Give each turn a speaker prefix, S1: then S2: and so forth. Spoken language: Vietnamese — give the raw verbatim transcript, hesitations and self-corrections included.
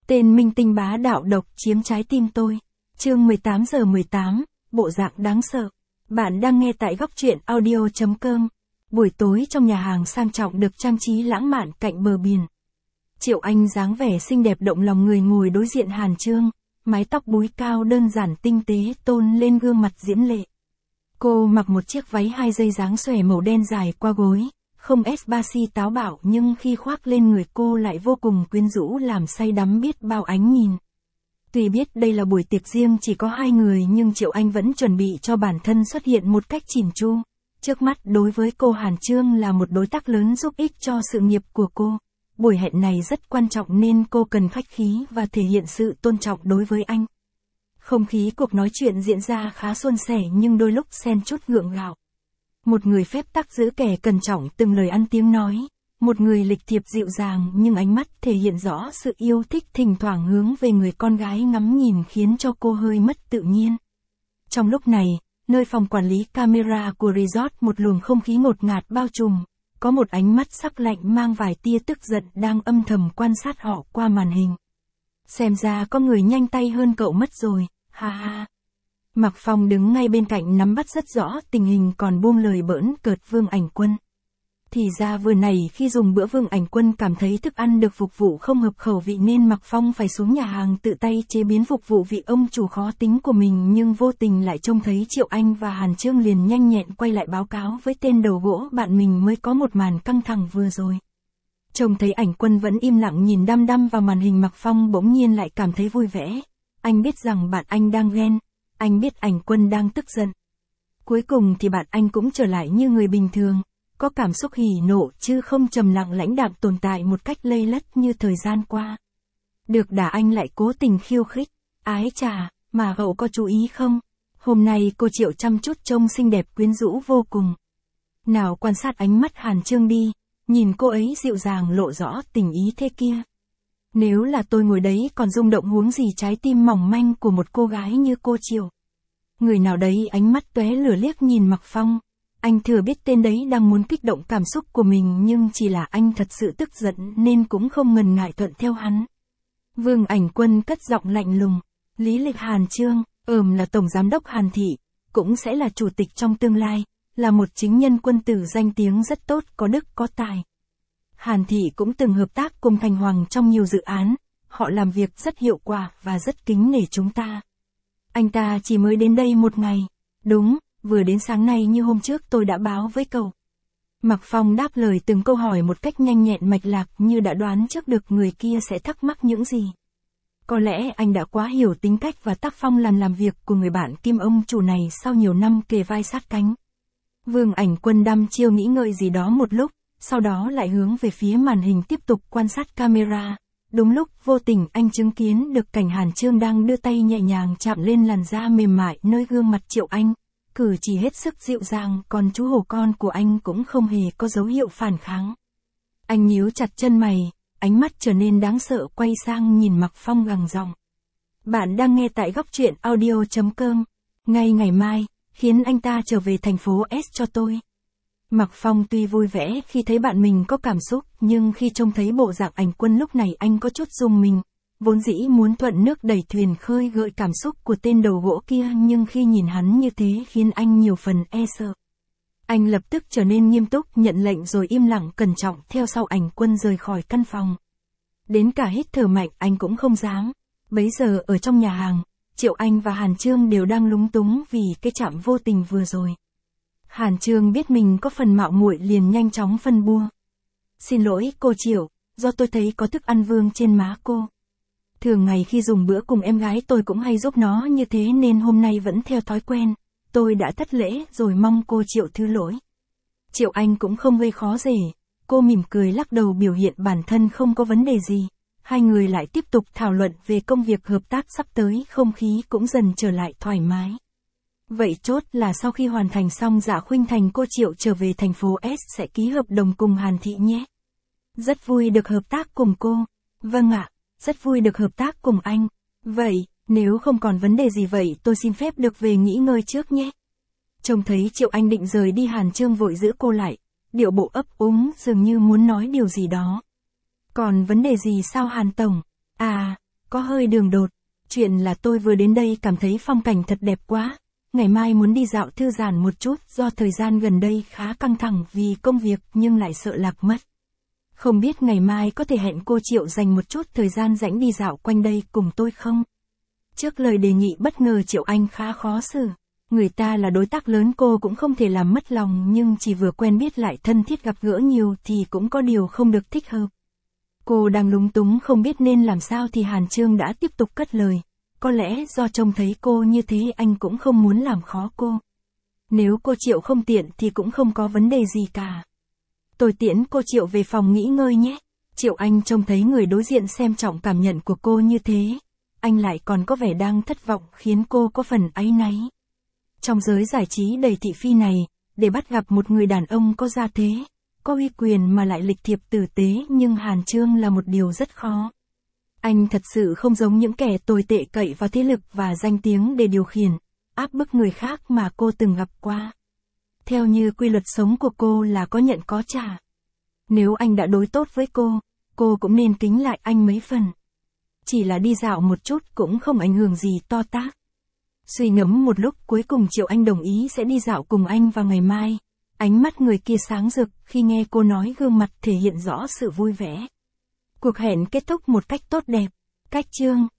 S1: Tên minh tinh bá đạo độc chiếm trái tim tôi. Chương mười tám giờ mười tám, bộ dạng đáng sợ. Bạn đang nghe tại góc truyện audio chấm com. Buổi tối trong nhà hàng sang trọng được trang trí lãng mạn cạnh bờ biển. Triệu Anh dáng vẻ xinh đẹp động lòng người ngồi đối diện Hàn Chương, mái tóc búi cao đơn giản tinh tế tôn lên gương mặt diễm lệ. Cô mặc một chiếc váy hai dây dáng xòe màu đen dài qua gối, không ét ba xê táo bạo nhưng khi khoác lên người cô lại vô cùng quyến rũ làm say đắm biết bao ánh nhìn. Tuy biết đây là buổi tiệc riêng chỉ có hai người nhưng Triệu Anh vẫn chuẩn bị cho bản thân xuất hiện một cách chỉn chu. Trước mắt đối với cô Hàn Chương là một đối tác lớn giúp ích cho sự nghiệp của cô. Buổi hẹn này rất quan trọng nên cô cần khách khí và thể hiện sự tôn trọng đối với anh. Không khí cuộc nói chuyện diễn ra khá suôn sẻ nhưng đôi lúc xen chút gượng gạo. Một người phép tắc giữ kẻ cẩn trọng từng lời ăn tiếng nói, một người lịch thiệp dịu dàng nhưng ánh mắt thể hiện rõ sự yêu thích thỉnh thoảng hướng về người con gái ngắm nhìn khiến cho cô hơi mất tự nhiên. Trong lúc này, nơi phòng quản lý camera của resort một luồng không khí ngột ngạt bao trùm, có một ánh mắt sắc lạnh mang vài tia tức giận đang âm thầm quan sát họ qua màn hình. Xem ra có người nhanh tay hơn cậu mất rồi, ha ha. Mạc Phong đứng ngay bên cạnh nắm bắt rất rõ tình hình còn buông lời bỡn cợt Vương Ảnh Quân. Thì ra vừa này khi dùng bữa Vương Ảnh Quân cảm thấy thức ăn được phục vụ không hợp khẩu vị nên Mạc Phong phải xuống nhà hàng tự tay chế biến phục vụ vị ông chủ khó tính của mình nhưng vô tình lại trông thấy Triệu Anh và Hàn Chương liền nhanh nhẹn quay lại báo cáo với tên đầu gỗ bạn mình mới có một màn căng thẳng vừa rồi. Trông thấy Ảnh Quân vẫn im lặng nhìn đăm đăm vào màn hình Mạc Phong bỗng nhiên lại cảm thấy vui vẻ. Anh biết rằng bạn anh đang ghen. Anh biết Ảnh Quân đang tức giận. Cuối cùng thì bạn anh cũng trở lại như người bình thường, có cảm xúc hỉ nộ chứ không trầm lặng lãnh đạm tồn tại một cách lây lất như thời gian qua. Được đả anh lại cố tình khiêu khích, ái chà, mà cậu có chú ý không? Hôm nay cô Triệu chăm chút trông xinh đẹp quyến rũ vô cùng. Nào quan sát ánh mắt Hàn Chương đi, nhìn cô ấy dịu dàng lộ rõ tình ý thế kia. Nếu là tôi ngồi đấy còn rung động huống gì trái tim mỏng manh của một cô gái như cô Triệu. Người nào đấy ánh mắt tóe lửa liếc nhìn Mạc Phong. Anh thừa biết tên đấy đang muốn kích động cảm xúc của mình nhưng chỉ là anh thật sự tức giận nên cũng không ngần ngại thuận theo hắn. Vương Ảnh Quân cất giọng lạnh lùng. Lý lịch Hàn Chương, ừm là tổng giám đốc Hàn Thị, cũng sẽ là chủ tịch trong tương lai, là một chính nhân quân tử danh tiếng rất tốt, có đức có tài. Hàn Thị cũng từng hợp tác cùng Thành Hoàng trong nhiều dự án, họ làm việc rất hiệu quả và rất kính nể chúng ta. Anh ta chỉ mới đến đây một ngày. Đúng, vừa đến sáng nay như hôm trước tôi đã báo với cậu. Mạc Phong đáp lời từng câu hỏi một cách nhanh nhẹn mạch lạc như đã đoán trước được người kia sẽ thắc mắc những gì. Có lẽ anh đã quá hiểu tính cách và tác phong làm làm việc của người bạn kim ông chủ này sau nhiều năm kề vai sát cánh. Vương Ảnh Quân đăm chiêu nghĩ ngợi gì đó một lúc, sau đó lại hướng về phía màn hình tiếp tục quan sát camera. Đúng lúc vô tình anh chứng kiến được cảnh Hàn Chương đang đưa tay nhẹ nhàng chạm lên làn da mềm mại nơi gương mặt Triệu Anh, cử chỉ hết sức dịu dàng còn chú hổ con của anh cũng không hề có dấu hiệu phản kháng. Anh nhíu chặt chân mày, ánh mắt trở nên đáng sợ quay sang nhìn Mạc Phong gằn giọng. Bạn đang nghe tại góc truyện audio chấm com. Ngay ngày mai, khiến anh ta trở về thành phố S cho tôi. Mạc Phong tuy vui vẻ khi thấy bạn mình có cảm xúc, nhưng khi trông thấy bộ dạng Ảnh Quân lúc này anh có chút rùng mình. Vốn dĩ muốn thuận nước đẩy thuyền khơi gợi cảm xúc của tên đầu gỗ kia nhưng khi nhìn hắn như thế khiến anh nhiều phần e sợ. Anh lập tức trở nên nghiêm túc nhận lệnh rồi im lặng cẩn trọng theo sau Ảnh Quân rời khỏi căn phòng. Đến cả hít thở mạnh anh cũng không dám. Bấy giờ ở trong nhà hàng, Triệu Anh và Hàn Chương đều đang lúng túng vì cái chạm vô tình vừa rồi. Hàn Chương biết mình có phần mạo muội liền nhanh chóng phân bua. Xin lỗi cô Triệu, do tôi thấy có thức ăn vương trên má cô. Thường ngày khi dùng bữa cùng em gái tôi cũng hay giúp nó như thế nên hôm nay vẫn theo thói quen. Tôi đã thất lễ rồi mong cô Triệu thứ lỗi. Triệu Anh cũng không gây khó dễ. Cô mỉm cười lắc đầu biểu hiện bản thân không có vấn đề gì. Hai người lại tiếp tục thảo luận về công việc hợp tác sắp tới, không khí cũng dần trở lại thoải mái. Vậy chốt là sau khi hoàn thành xong Dạ Khuynh Thành cô Triệu trở về thành phố S sẽ ký hợp đồng cùng Hàn Thị nhé. Rất vui được hợp tác cùng cô. Vâng ạ, rất vui được hợp tác cùng anh. Vậy, nếu không còn vấn đề gì vậy tôi xin phép được về nghỉ ngơi trước nhé. Trông thấy Triệu Anh định rời đi Hàn Chương vội giữ cô lại, điệu bộ ấp úng dường như muốn nói điều gì đó. Còn vấn đề gì sao Hàn Tổng? À, có hơi đường đột. Chuyện là tôi vừa đến đây cảm thấy phong cảnh thật đẹp quá. Ngày mai muốn đi dạo thư giãn một chút do thời gian gần đây khá căng thẳng vì công việc nhưng lại sợ lạc mất. Không biết ngày mai có thể hẹn cô Triệu dành một chút thời gian rảnh đi dạo quanh đây cùng tôi không? Trước lời đề nghị bất ngờ Triệu Anh khá khó xử. Người ta là đối tác lớn cô cũng không thể làm mất lòng nhưng chỉ vừa quen biết lại thân thiết gặp gỡ nhiều thì cũng có điều không được thích hợp. Cô đang lúng túng không biết nên làm sao thì Hàn Chương đã tiếp tục cất lời. Có lẽ do trông thấy cô như thế anh cũng không muốn làm khó cô. Nếu cô Triệu không tiện thì cũng không có vấn đề gì cả. Tôi tiễn cô Triệu về phòng nghỉ ngơi nhé. Triệu Anh trông thấy người đối diện xem trọng cảm nhận của cô như thế. Anh lại còn có vẻ đang thất vọng khiến cô có phần áy náy. Trong giới giải trí đầy thị phi này, để bắt gặp một người đàn ông có gia thế, có uy quyền mà lại lịch thiệp tử tế nhưng Hàn Chương là một điều rất khó. Anh thật sự không giống những kẻ tồi tệ cậy vào thế lực và danh tiếng để điều khiển, áp bức người khác mà cô từng gặp qua. Theo như quy luật sống của cô là có nhận có trả. Nếu anh đã đối tốt với cô, cô cũng nên kính lại anh mấy phần. Chỉ là đi dạo một chút cũng không ảnh hưởng gì to tát. Suy ngẫm một lúc cuối cùng Triệu Anh đồng ý sẽ đi dạo cùng anh vào ngày mai. Ánh mắt người kia sáng rực khi nghe cô nói gương mặt thể hiện rõ sự vui vẻ. Cuộc hẹn kết thúc một cách tốt đẹp. Cách chương